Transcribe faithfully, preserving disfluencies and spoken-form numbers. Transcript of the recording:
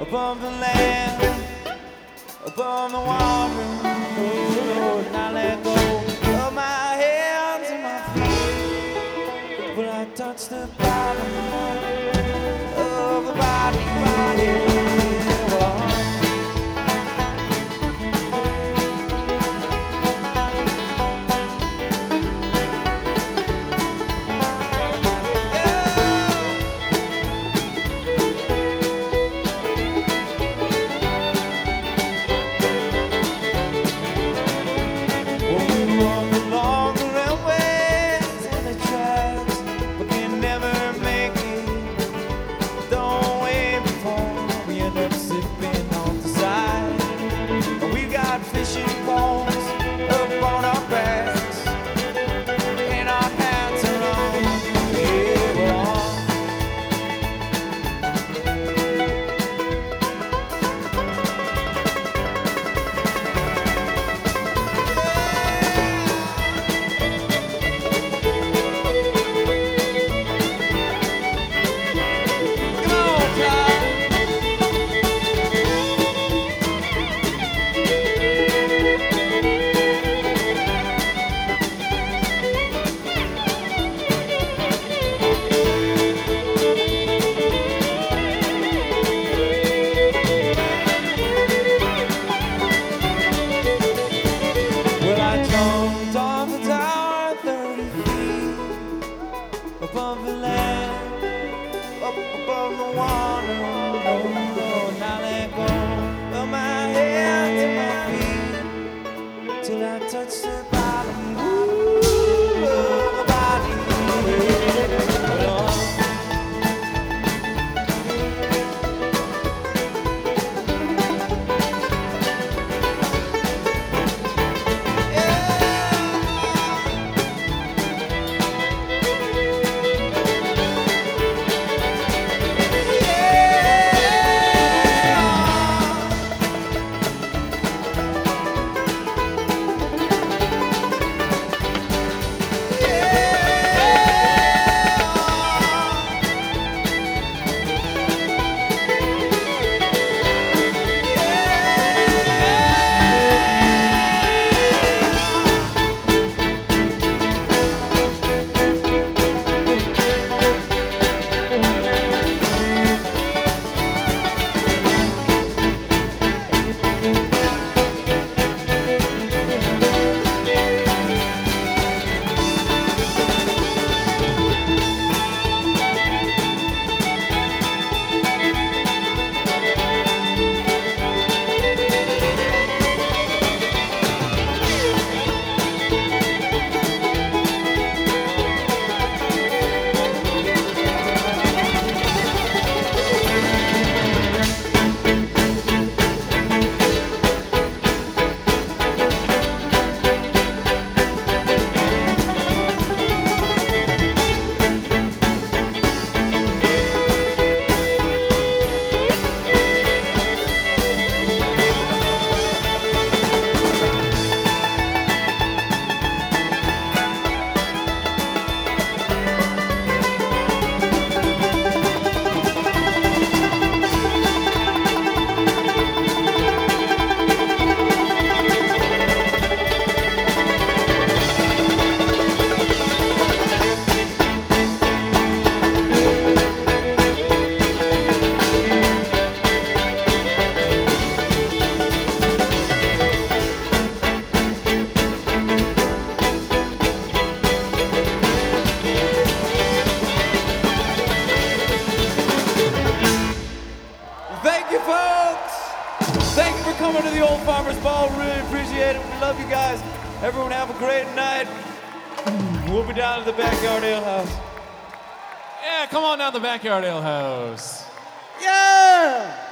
above the land, above the water. Oh, and I let go of my hands and my feet. Will I touch the bottom of the body? body? Fishing poles up on our backs, and our hats are on. Yeah, we're on. Come on, Todd. Above the land, up above the water, oh, and I let go of my hands and my feet till I touch the bottom ooh, of the body. Oh. Thank you, folks. Thank you for coming to the Old Farmers Ball. Really appreciate it. We love you guys. Everyone have a great night. We'll be down at the Backyard Ale House. Yeah, come on down to the Backyard Ale House. Yeah!